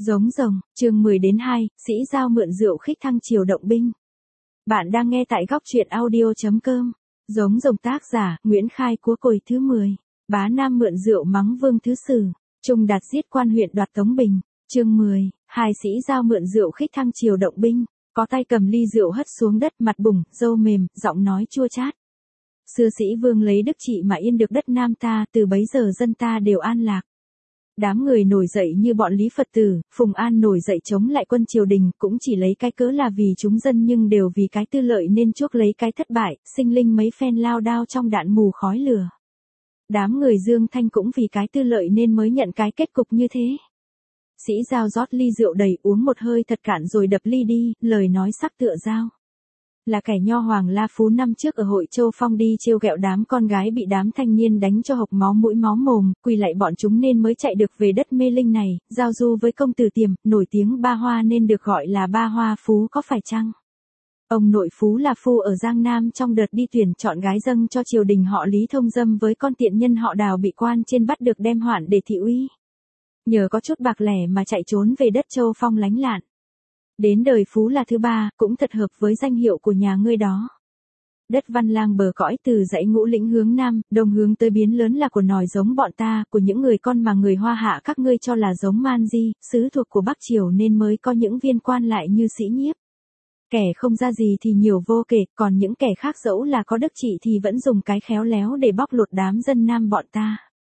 Giống rồng, chương 10-2, Sĩ Giao mượn rượu khích thăng triều động binh. Bạn đang nghe tại góc truyện audio.com. Giống rồng tác giả, Nguyễn Khai Cúa Cồi thứ 10. Bá Nam mượn rượu mắng Vương Thứ Sử. Trung Đạt giết quan huyện đoạt Tống Bình. Chương 10, hai Sĩ Giao mượn rượu khích thăng triều động binh. Có tay cầm ly rượu hất xuống đất, mặt bùng, râu mềm, giọng nói chua chát. Xưa Sĩ Vương lấy đức trị mà yên được đất Nam ta, từ bấy giờ dân ta đều an lạc. Đám người nổi dậy như bọn Lý Phật Tử, Phùng An nổi dậy chống lại quân triều đình, cũng chỉ lấy cái cớ là vì chúng dân nhưng đều vì cái tư lợi nên chuốc lấy cái thất bại, sinh linh mấy phen lao đao trong đạn mù khói lửa. Đám người Dương Thanh cũng vì cái tư lợi nên mới nhận cái kết cục như thế. Sĩ Giao rót ly rượu đầy, uống một hơi thật cạn rồi đập ly đi, lời nói sắc tựa dao. Là kẻ nho hoàng La Phú năm trước ở Hội Châu Phong đi trêu ghẹo đám con gái bị đám thanh niên đánh cho hộc máu mũi máu mồm, quỳ lại bọn chúng nên mới chạy được về đất mê linh này, giao du với công tử Tiềm, nổi tiếng Ba Hoa nên được gọi là Ba Hoa Phú có phải chăng? Ông nội Phú là phu ở Giang Nam trong đợt đi tuyển chọn gái dâng cho triều đình họ Lý thông dâm với con tiện nhân họ Đào bị quan trên bắt được đem hoạn để thị uy. Nhờ có chút bạc lẻ mà chạy trốn về đất Châu Phong lánh lạn. Đến đời Phú là thứ ba, cũng thật hợp với danh hiệu của nhà ngươi đó. Đất Văn Lang bờ cõi từ dãy Ngũ Lĩnh hướng Nam, đông hướng tới biến lớn là của nòi giống bọn ta, của những người con mà người Hoa hạ các ngươi cho là giống Man Di, sứ thuộc của Bắc Triều nên mới có những viên quan lại như Sĩ Nhiếp. Kẻ không ra gì thì nhiều vô kể, còn những kẻ khác dẫu là có đức trị thì vẫn dùng cái khéo léo để bóc lột đám dân Nam bọn ta.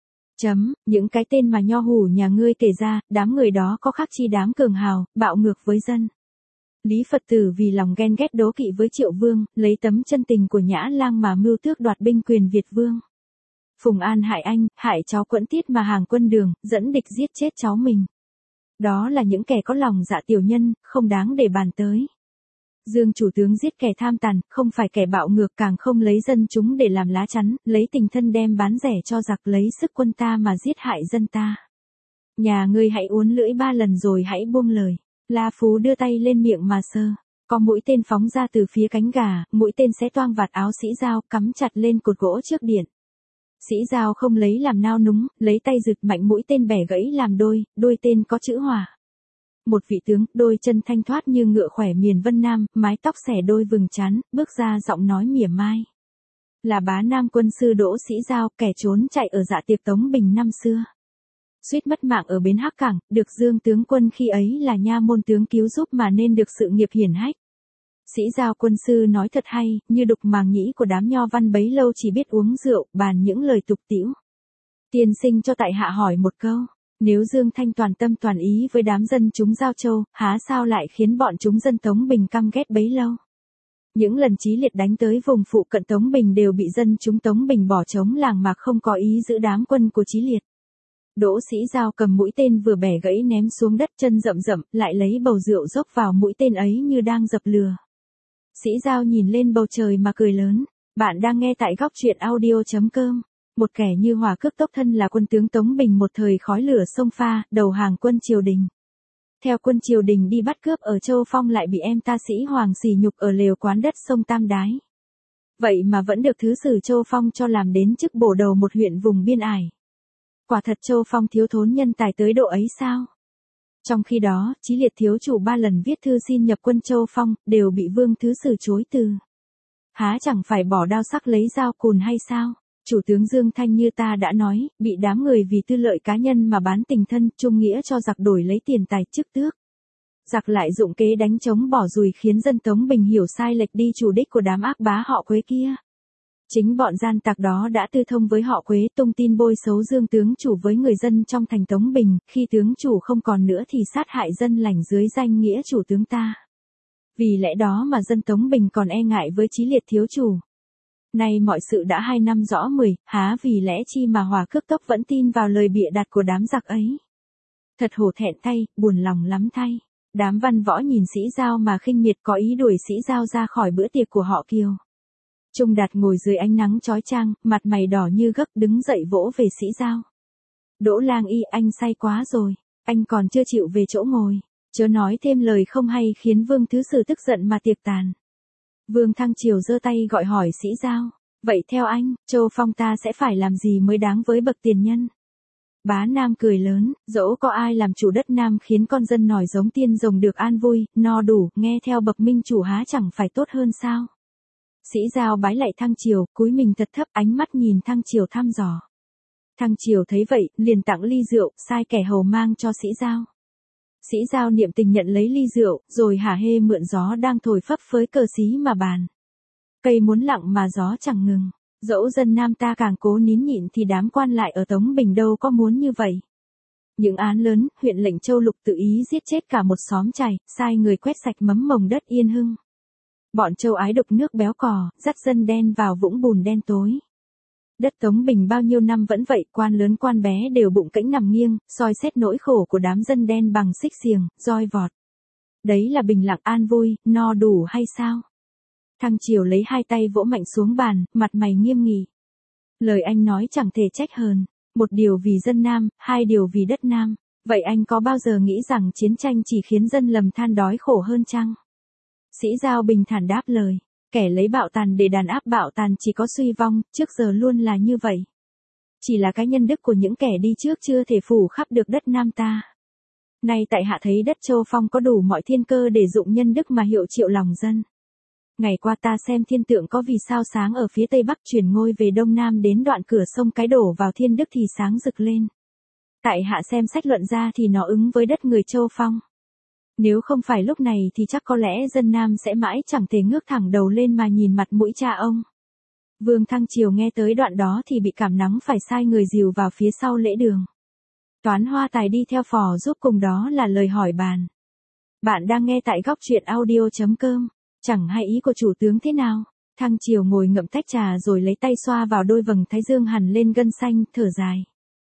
Những cái tên mà nho hủ nhà ngươi kể ra, đám người đó có khác chi đám cường hào, bạo ngược với dân. Lý Phật Tử vì lòng ghen ghét đố kỵ với Triệu Vương, lấy tấm chân tình của Nhã Lang mà mưu tước đoạt binh quyền Việt Vương. Phùng An hại anh, hại cháu Quẫn Tiết mà hàng quân Đường, dẫn địch giết chết cháu mình. Đó là những kẻ có lòng dạ tiểu nhân, không đáng để bàn tới. Dương chủ tướng giết kẻ tham tàn, không phải kẻ bạo ngược, càng không lấy dân chúng để làm lá chắn, lấy tình thân đem bán rẻ cho giặc, lấy sức quân ta mà giết hại dân ta. Nhà ngươi hãy uốn lưỡi 3 lần rồi hãy buông lời. La Phú đưa tay lên miệng mà sơ. Có mũi tên phóng ra từ phía cánh gà, mũi tên xé toang vạt áo Sĩ Giao, cắm chặt lên cột gỗ trước điện. Sĩ Giao không lấy làm nao núng, lấy tay giựt mạnh mũi tên bẻ gãy làm đôi, đôi tên có chữ Hòa. Một vị tướng, đôi chân thanh thoát như ngựa khỏe miền Vân Nam, mái tóc xẻ đôi vừng trán, bước ra giọng nói mỉa mai. Là Bá Nam quân sư Đỗ Sĩ Giao, kẻ trốn chạy ở dạ tiệc Tống Bình năm xưa. Suýt mất mạng ở bến Hắc Cảng, được Dương tướng quân khi ấy là nha môn tướng cứu giúp mà nên được sự nghiệp hiển hách. Sĩ Giao quân sư nói thật hay, như đục màng nhĩ của đám nho văn bấy lâu chỉ biết uống rượu, bàn những lời tục tĩu. Tiên sinh cho tại hạ hỏi một câu. Nếu Dương Thanh toàn tâm toàn ý với đám dân chúng Giao Châu, há sao lại khiến bọn chúng dân Tống Bình căm ghét bấy lâu? Những lần Chí Liệt đánh tới vùng phụ cận Tống Bình đều bị dân chúng Tống Bình bỏ trống làng mà không có ý giữ đám quân của Chí Liệt. Đỗ Sĩ Giao cầm mũi tên vừa bẻ gãy ném xuống đất, chân rậm rậm, lại lấy bầu rượu dốc vào mũi tên ấy như đang dập lửa. Sĩ Giao nhìn lên bầu trời mà cười lớn. Bạn đang nghe tại góc truyện audio.com. Một kẻ như Hòa cước tốc thân là quân tướng Tống Bình một thời khói lửa sông pha, đầu hàng quân triều đình. Theo quân triều đình đi bắt cướp ở Châu Phong lại bị em ta Sĩ Hoàng sỉ nhục ở lều quán đất sông Tam Đái. Vậy mà vẫn được thứ sử Châu Phong cho làm đến chức bổ đầu một huyện vùng biên ải. Quả thật Châu Phong thiếu thốn nhân tài tới độ ấy sao? Trong khi đó, Chí Liệt thiếu chủ 3 lần viết thư xin nhập quân Châu Phong, đều bị Vương Thứ Sử chối từ. Há chẳng phải bỏ đao sắc lấy dao cùn hay sao? Chủ tướng Dương Thanh như ta đã nói, bị đám người vì tư lợi cá nhân mà bán tình thân, trung nghĩa cho giặc đổi lấy tiền tài chức tước. Giặc lại dụng kế đánh chống bỏ dùi khiến dân Tống Bình hiểu sai lệch đi chủ đích của đám ác bá họ Quế kia. Chính bọn gian tặc đó đã tư thông với họ Quế, tung tin bôi xấu Dương tướng chủ với người dân trong thành Tống Bình, khi tướng chủ không còn nữa thì sát hại dân lành dưới danh nghĩa chủ tướng ta. Vì lẽ đó mà dân Tống Bình còn e ngại với Chí Liệt thiếu chủ. Nay mọi sự đã 2 năm rõ 10, há vì lẽ chi mà Hòa cước tốc vẫn tin vào lời bịa đặt của đám giặc ấy. Thật hổ thẹn thay, buồn lòng lắm thay. Đám văn võ nhìn Sĩ Giao mà khinh miệt, có ý đuổi Sĩ Giao ra khỏi bữa tiệc của họ Kiều. Trung Đạt ngồi dưới ánh nắng chói chang, mặt mày đỏ như gấc, đứng dậy vỗ về Sĩ Giao. Đỗ Lang Y, anh say quá rồi, anh còn chưa chịu về chỗ ngồi. Chớ nói thêm lời không hay khiến Vương Thứ Sử tức giận mà tiệc tàn. Vương Thăng Triều giơ tay gọi hỏi Sĩ Giao. Vậy theo anh, Châu Phong ta sẽ phải làm gì mới đáng với bậc tiền nhân? Bá Nam cười lớn, dẫu có ai làm chủ đất Nam khiến con dân nòi giống tiên rồng được an vui, no đủ, nghe theo bậc minh chủ há chẳng phải tốt hơn sao? Sĩ Giao bái lạy Thăng Triều, cúi mình thật thấp, ánh mắt nhìn Thăng Triều thăm dò. Thăng Triều thấy vậy, liền tặng ly rượu, sai kẻ hầu mang cho Sĩ Giao. Sĩ Giao niệm tình nhận lấy ly rượu, rồi hả hê mượn gió đang thổi phấp phới cờ xí mà bàn. Cây muốn lặng mà gió chẳng ngừng. Dẫu dân Nam ta càng cố nín nhịn thì đám quan lại ở Tống Bình đâu có muốn như vậy. Những án lớn, huyện Lệnh Châu Lục tự ý giết chết cả một xóm chài, sai người quét sạch mấm mồng đất Yên Hưng. Bọn Châu ái đục nước béo cò, dắt dân đen vào vũng bùn đen tối. Đất Tống Bình bao nhiêu năm vẫn vậy, quan lớn quan bé đều bụng cẫng nằm nghiêng, soi xét nỗi khổ của đám dân đen bằng xích xiềng, roi vọt. Đấy là bình lặng an vui, no đủ hay sao? Thăng Triều lấy hai tay vỗ mạnh xuống bàn, mặt mày nghiêm nghị. Lời anh nói chẳng thể trách hờn, một điều vì dân Nam, hai điều vì đất Nam, vậy anh có bao giờ nghĩ rằng chiến tranh chỉ khiến dân lầm than đói khổ hơn chăng? Sĩ Giao bình thản đáp lời, kẻ lấy bạo tàn để đàn áp bạo tàn chỉ có suy vong, trước giờ luôn là như vậy. Chỉ là cái nhân đức của những kẻ đi trước chưa thể phủ khắp được đất Nam ta. Nay tại hạ thấy đất Châu Phong có đủ mọi thiên cơ để dụng nhân đức mà hiệu triệu lòng dân. Ngày qua ta xem thiên tượng có vì sao sáng ở phía tây bắc chuyển ngôi về đông nam đến đoạn cửa sông Cái đổ vào thiên đức thì sáng rực lên. Tại hạ xem sách luận ra thì nó ứng với đất người Châu Phong. Nếu không phải lúc này thì chắc có lẽ dân Nam sẽ mãi chẳng thể ngước thẳng đầu lên mà nhìn mặt mũi cha ông. Vương Thăng Triều nghe tới đoạn đó thì bị cảm nắng phải sai người dìu vào phía sau lễ đường. Toán Hoa Tài đi theo phò giúp cùng đó là lời hỏi bàn. Bạn đang nghe tại góc truyện audio.com. Chẳng hay ý của chủ tướng thế nào? Thăng Triều ngồi ngậm tách trà rồi lấy tay xoa vào đôi vầng thái dương hằn lên gân xanh, thở dài.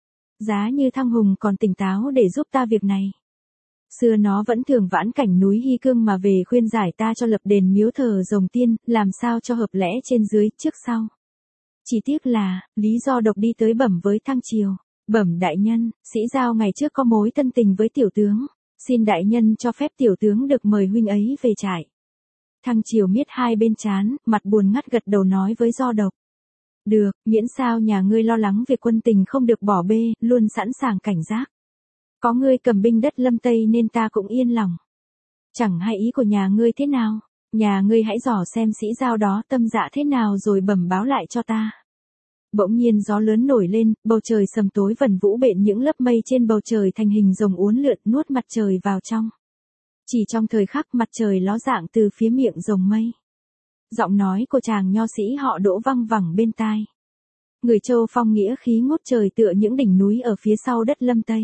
Giá như Thăng Hùng còn tỉnh táo để giúp ta việc này. Xưa nó vẫn thường vãn cảnh núi Hy Cương mà về khuyên giải ta cho lập đền miếu thờ rồng tiên, làm sao cho hợp lẽ trên dưới, trước sau. Chỉ tiếc là, lý do độc đi tới bẩm với Thăng Triều. Bẩm đại nhân, Sĩ Giao ngày trước có mối thân tình với tiểu tướng. Xin đại nhân cho phép tiểu tướng được mời huynh ấy về trại. Thăng Triều miết hai bên trán, mặt buồn ngắt gật đầu nói với Do Độc. Được, miễn sao nhà ngươi lo lắng việc quân tình không được bỏ bê, luôn sẵn sàng cảnh giác. Có ngươi cầm binh đất Lâm Tây nên ta cũng yên lòng. Chẳng hay ý của nhà ngươi thế nào, nhà ngươi hãy dò xem Sĩ Giao đó tâm dạ thế nào rồi bẩm báo lại cho ta. Bỗng nhiên gió lớn nổi lên, bầu trời sầm tối vẩn vũ bện những lớp mây trên bầu trời thành hình rồng uốn lượn nuốt mặt trời vào trong. Chỉ trong thời khắc mặt trời ló dạng từ phía miệng rồng mây. Giọng nói của chàng nho sĩ họ Đỗ văng vẳng bên tai. Người Châu Phong nghĩa khí ngút trời tựa những đỉnh núi ở phía sau đất Lâm Tây.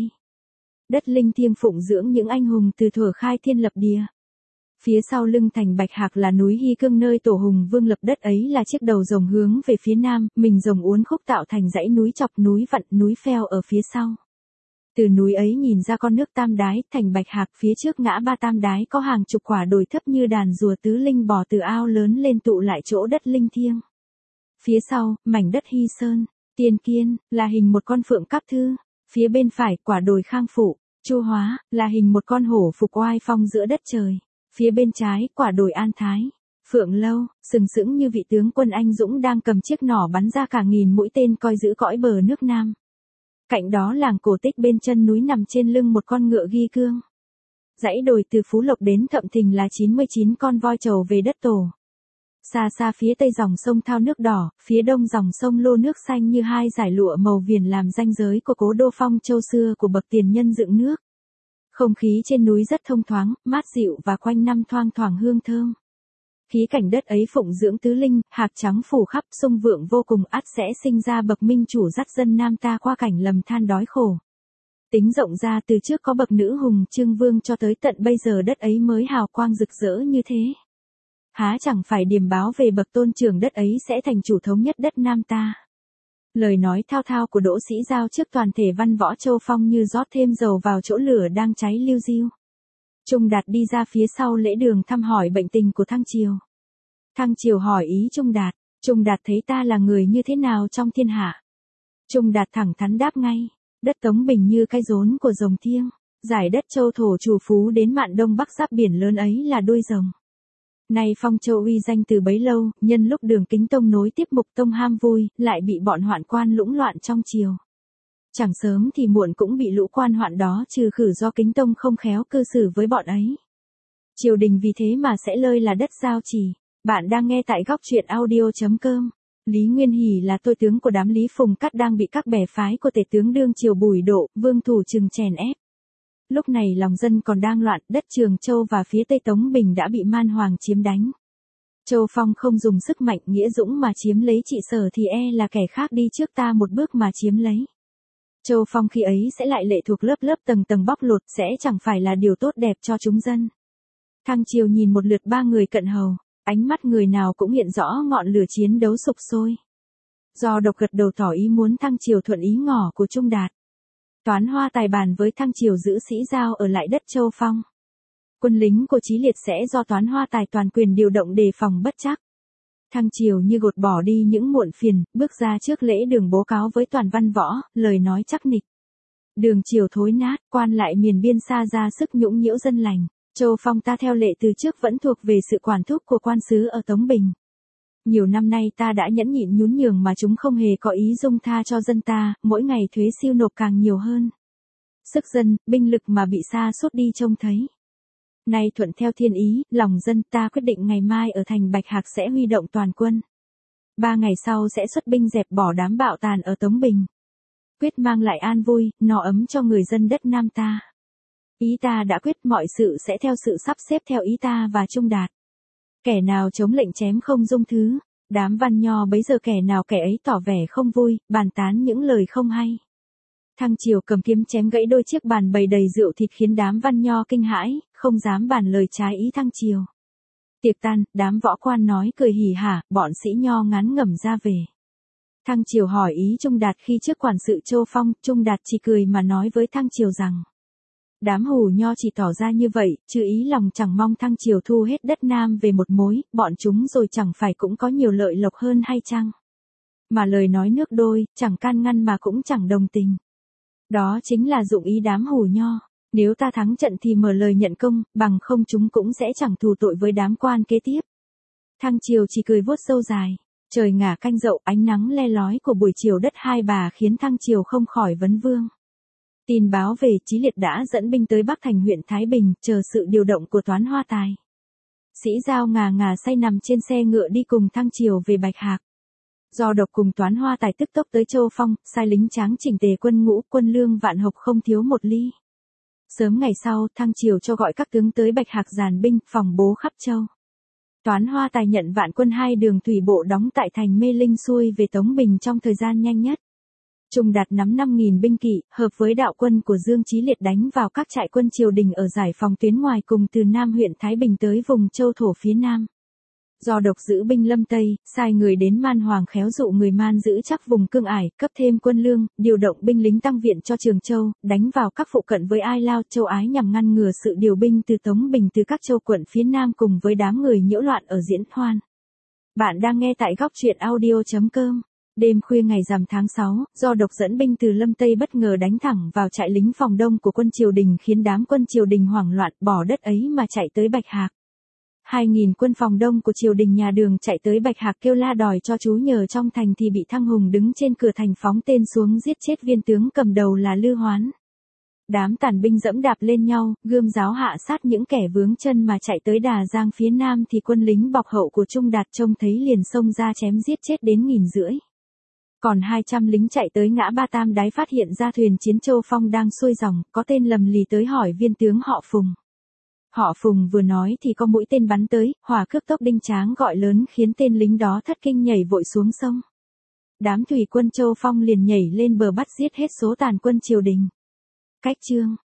Đất linh thiêng phụng dưỡng những anh hùng từ thuở khai thiên lập địa. Phía sau lưng thành Bạch Hạc là núi Hy Cương nơi tổ hùng vương lập đất ấy là chiếc đầu rồng hướng về phía nam, mình rồng uốn khúc tạo thành dãy núi chọc núi vặn núi phèo ở phía sau. Từ núi ấy nhìn ra con nước Tam Đái, thành Bạch Hạc phía trước ngã ba Tam Đái có hàng chục quả đồi thấp như đàn rùa tứ linh bò từ ao lớn lên tụ lại chỗ đất linh thiêng. Phía sau, mảnh đất Hy Sơn, Tiên Kiên, là hình một con phượng cáp thư. Phía bên phải, quả đồi Khang Phụ, Chu Hóa, là hình một con hổ phục oai phong giữa đất trời. Phía bên trái, quả đồi An Thái, Phượng Lâu, sừng sững như vị tướng quân anh dũng đang cầm chiếc nỏ bắn ra cả nghìn mũi tên coi giữ cõi bờ nước Nam. Cạnh đó làng Cổ Tích bên chân núi nằm trên lưng một con ngựa ghi cương. Dãy đồi từ Phú Lộc đến Thậm Thình là 99 con voi trầu về đất tổ. Xa xa phía tây dòng sông Thao nước đỏ, phía đông dòng sông Lô nước xanh như hai dải lụa màu viền làm ranh giới của cố đô Phong Châu xưa của bậc tiền nhân dựng nước. Không khí trên núi rất thông thoáng, mát dịu và quanh năm thoang thoảng hương thơm. Khí cảnh đất ấy phụng dưỡng tứ linh, hạc trắng phủ khắp, sung vượng vô cùng, ắt sẽ sinh ra bậc minh chủ dắt dân Nam ta qua cảnh lầm than đói khổ. Tính rộng ra từ trước có bậc nữ hùng Trương Vương cho tới tận bây giờ đất ấy mới hào quang rực rỡ như thế. Há chẳng phải điềm báo về bậc tôn trưởng đất ấy sẽ thành chủ thống nhất đất Nam ta. Lời nói thao thao của Đỗ Sĩ Giao trước toàn thể văn võ Châu Phong như rót thêm dầu vào chỗ lửa đang cháy liu riu. Trung Đạt đi ra phía sau lễ đường thăm hỏi bệnh tình của Thăng Triều. Thăng Triều hỏi ý Trung Đạt, Trung Đạt thấy ta là người như thế nào trong thiên hạ? Trung Đạt thẳng thắn đáp ngay, đất Tống Bình như cái rốn của rồng thiêng, giải đất Châu thổ chủ phú đến mạn đông bắc giáp biển lớn ấy là đuôi rồng. Nay Phong Châu uy danh từ bấy lâu, nhân lúc Đường Kính Tông nối tiếp Mục Tông ham vui, lại bị bọn hoạn quan lũng loạn trong triều. Chẳng sớm thì muộn cũng bị lũ quan hoạn đó trừ khử do Kính Tông không khéo cư xử với bọn ấy. Triều đình vì thế mà sẽ lơi là đất giao chỉ. Bạn đang nghe tại góc truyện audio.com. Lý Nguyên Hỷ là tôi tướng của đám Lý Phùng Cắt đang bị các bè phái của tể tướng đương triều Bùi Độ, Vương Thủ Trừng chèn ép. Lúc này lòng dân còn đang loạn, đất Trường Châu và phía Tây Tống Bình đã bị Man Hoàng chiếm đánh. Châu Phong không dùng sức mạnh nghĩa dũng mà chiếm lấy trị sở thì là kẻ khác đi trước ta một bước mà chiếm lấy. Châu Phong khi ấy sẽ lại lệ thuộc lớp lớp tầng tầng bóc lột, sẽ chẳng phải là điều tốt đẹp cho chúng dân. Thăng Triều nhìn một lượt ba người cận hầu, ánh mắt người nào cũng hiện rõ ngọn lửa chiến đấu sục sôi. Do Độc gật đầu tỏ ý muốn Thăng Triều thuận ý ngỏ của Trung Đạt. Toán Hoa tài bàn với Thăng Triều giữ Sĩ Giao ở lại đất Châu Phong. Quân lính của Chí Liệt sẽ do Toán Hoa tài toàn quyền điều động đề phòng bất trắc. Thăng Triều như gột bỏ đi những muộn phiền, bước ra trước lễ đường bố cáo với toàn văn võ, lời nói chắc nịch. Đường triều thối nát, quan lại miền biên xa ra sức nhũng nhiễu dân lành. Châu Phong ta theo lệ từ trước vẫn thuộc về sự quản thúc của quan sứ ở Tống Bình. Nhiều năm nay ta đã nhẫn nhịn nhún nhường mà chúng không hề có ý dung tha cho dân ta, mỗi ngày thuế siêu nộp càng nhiều hơn. Sức dân, binh lực mà bị sa sút đi trông thấy. Nay thuận theo thiên ý, lòng dân ta quyết định ngày mai ở thành Bạch Hạc sẽ huy động toàn quân. 3 ngày sau sẽ xuất binh dẹp bỏ đám bạo tàn ở Tống Bình. Quyết mang lại an vui, no ấm cho người dân đất Nam ta. Ý ta đã quyết mọi sự sẽ theo sự sắp xếp theo ý ta và Trung Đạt. Kẻ nào chống lệnh chém không dung thứ, đám văn nho bấy giờ kẻ nào kẻ ấy tỏ vẻ không vui, bàn tán những lời không hay. Thăng Triều cầm kiếm chém gãy đôi chiếc bàn bày đầy rượu thịt khiến đám văn nho kinh hãi, không dám bàn lời trái ý Thăng Triều. Tiệc tan, đám võ quan nói cười hỉ hả, bọn sĩ nho ngán ngẩm ra về. Thăng Triều hỏi ý Trung Đạt khi trước quản sự Châu Phong, Trung Đạt chỉ cười mà nói với Thăng Triều rằng. Đám hù nho chỉ tỏ ra như vậy, chứ ý lòng chẳng mong Thăng Triều thu hết đất Nam về một mối, bọn chúng rồi chẳng phải cũng có nhiều lợi lộc hơn hay chăng? Mà lời nói nước đôi, chẳng can ngăn mà cũng chẳng đồng tình. Đó chính là dụng ý đám hù nho, nếu ta thắng trận thì mở lời nhận công, bằng không chúng cũng sẽ chẳng thù tội với đám quan kế tiếp. Thăng Triều chỉ cười vuốt râu dài, trời ngả canh dậu, ánh nắng le lói của buổi chiều đất Hai Bà khiến Thăng Triều không khỏi vấn vương. Tin báo về Chí Liệt đã dẫn binh tới Bắc Thành huyện Thái Bình, chờ sự điều động của Toán Hoa tài. Sĩ Giao ngà ngà say nằm trên xe ngựa đi cùng Thăng Triều về Bạch Hạc. Do Độc cùng Toán Hoa tài tức tốc tới Châu Phong, sai lính tráng chỉnh tề quân ngũ, quân lương vạn hộc không thiếu một ly. Sớm ngày sau, Thăng Triều cho gọi các tướng tới Bạch Hạc dàn binh, phòng bố khắp châu. Toán Hoa tài nhận vạn quân 2 đường thủy bộ đóng tại thành Mê Linh xuôi về Tống Bình trong thời gian nhanh nhất. Trung Đạt nắm 5.000 binh kỵ, hợp với đạo quân của Dương Chí Liệt đánh vào các trại quân triều đình ở giải phòng tuyến ngoài cùng từ Nam huyện Thái Bình tới vùng châu thổ phía Nam. Do Độc giữ binh Lâm Tây, sai người đến Man Hoàng khéo dụ người Man giữ chắc vùng cương ải, cấp thêm quân lương, điều động binh lính tăng viện cho Trường Châu, đánh vào các phụ cận với Ai Lao, Châu Ái nhằm ngăn ngừa sự điều binh từ Tống Bình từ các châu quận phía Nam cùng với đám người nhiễu loạn ở Diễn Hoan. Bạn đang nghe tại góc truyện audio.com. Đêm khuya ngày rằm tháng 6, do Độc dẫn binh từ Lâm Tây bất ngờ đánh thẳng vào trại lính phòng đông của quân triều đình khiến đám quân triều đình hoảng loạn bỏ đất ấy mà chạy tới Bạch Hạc. 2.000 quân phòng đông của triều đình nhà Đường chạy tới Bạch Hạc kêu la đòi cho trú nhờ trong thành thì bị Thăng Hùng đứng trên cửa thành phóng tên xuống giết chết viên tướng cầm đầu là Lư Hoán. Đám tàn binh dẫm đạp lên nhau, gươm giáo hạ sát những kẻ vướng chân mà chạy tới Đà Giang phía Nam thì quân lính bọc hậu của Trung Đạt trông thấy liền xông ra chém giết chết đến 1.500. Còn 200 lính chạy tới ngã Ba Tam Đáy phát hiện ra thuyền chiến Châu Phong đang xuôi dòng, có tên lầm lì tới hỏi viên tướng họ Phùng. Họ Phùng vừa nói thì có mũi tên bắn tới, hỏa cước tốc đinh tráng gọi lớn khiến tên lính đó thất kinh nhảy vội xuống sông. Đám thủy quân Châu Phong liền nhảy lên bờ bắt giết hết số tàn quân triều đình. Cách chương